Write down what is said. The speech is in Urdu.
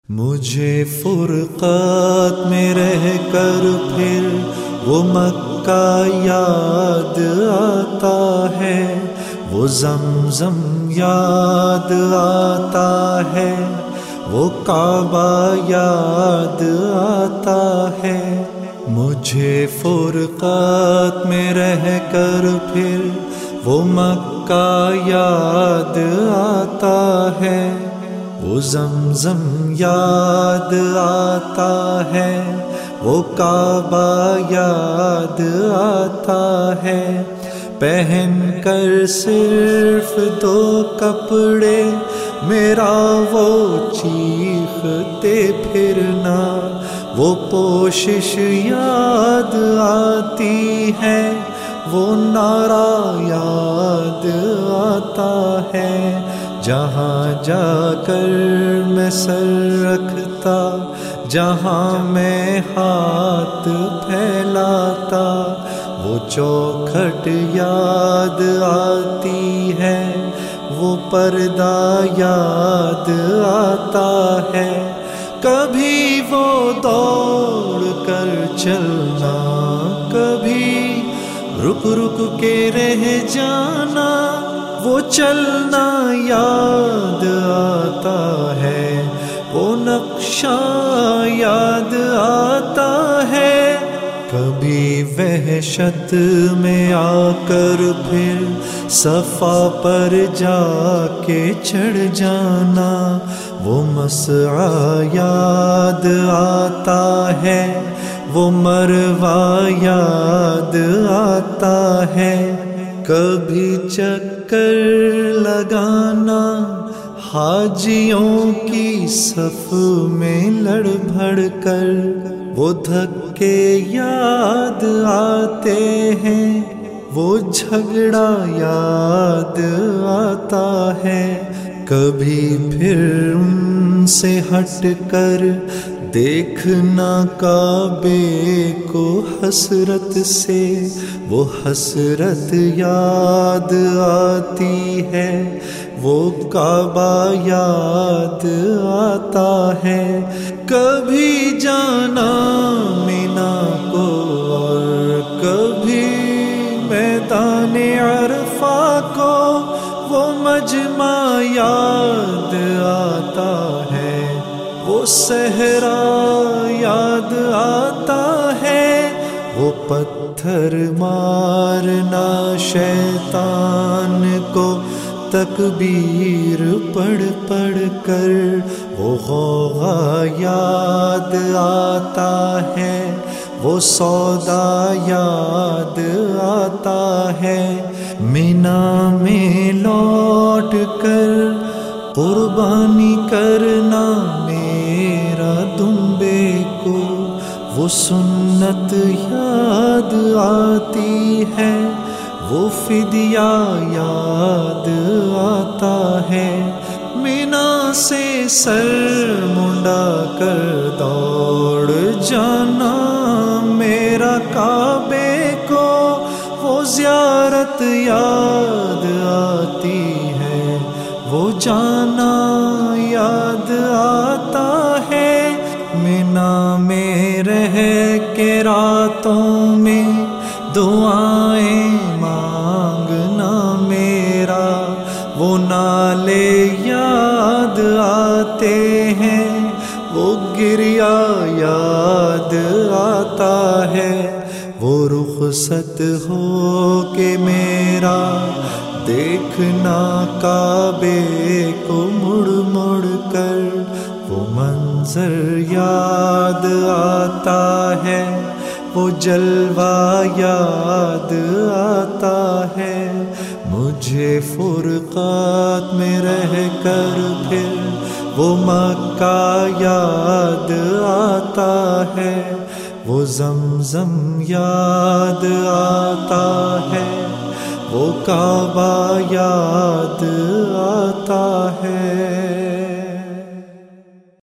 مجھے فرقات میں رہ کر پھر وہ مکہ یاد آتا ہے، وہ زمزم یاد آتا ہے، وہ کعبہ یاد آتا ہے۔ مجھے فرقات میں رہ کر پھر وہ مکہ یاد آتا ہے، وہ زمزم یاد آتا ہے، وہ کعبہ یاد آتا ہے۔ پہن کر صرف دو کپڑے میرا وہ چیختے پھرنا، وہ پوشش یاد آتی ہے، وہ نعرہ یاد آتا ہے۔ جہاں جا کر میں سر رکھتا، جہاں میں ہاتھ پھیلاتا، وہ چوکھٹ یاد آتی ہے، وہ پردہ یاد آتا ہے۔ کبھی وہ دوڑ کر چلنا، کبھی رک رک کے رہ جانا، وہ چلنا یاد آتا ہے، وہ نقشہ یاد آتا ہے۔ کبھی وحشت میں آ کر پھر صفا پر جا کے چڑھ جانا، وہ مسعی یاد آتا ہے، وہ مروہ یاد آتا ہے۔ کبھی چکر لگانا حاجیوں کی صف میں لڑ بھڑ کر، وہ دھکے یاد آتے ہیں، وہ جھگڑا یاد آتا ہے۔ کبھی پھر ان سے ہٹ کر دیکھنا کعبے کو حسرت سے، وہ حسرت یاد آتی ہے، وہ کعبہ یاد آتا ہے۔ کبھی جانا مینا کو اور کبھی میدان عرفہ کو، وہ مجمع یاد آتا ہے، وہ صحرا یاد آتا ہے، وہ پتھر مارنا شیطان کو تکبیر پڑھ پڑھ کر، وہ غوغا یاد آتا ہے، وہ سودا یاد آتا ہے۔ مینا میں لوٹ کر قربانی کرنا میرا دمبے کو، وہ سنت یاد آتی ہے، وہ فدیہ یاد آتا ہے۔ مینا سے سر منڈا کر دوڑ جانا میرا کعبے کو، وہ زیارت یاد آتی ہے، وہ جانا یاد آتا ہے۔ مینا میں رہ کے راتوں میں دعائیں مانگنا میرا، وہ نالے یاد آتے ہیں، وہ گریا یاد آتا ہے۔ وہ رخصت ہو کے میرا دیکھنا کعبے کو مڑ مڑ کر، وہ منظر یاد آتا ہے، وہ جلوہ یاد آتا ہے۔ مجھے فرقات میں رہ کر پھر وہ مکہ یاد آتا ہے، وہ زمزم یاد آتا ہے، وہ کعبہ یاد آتا ہے۔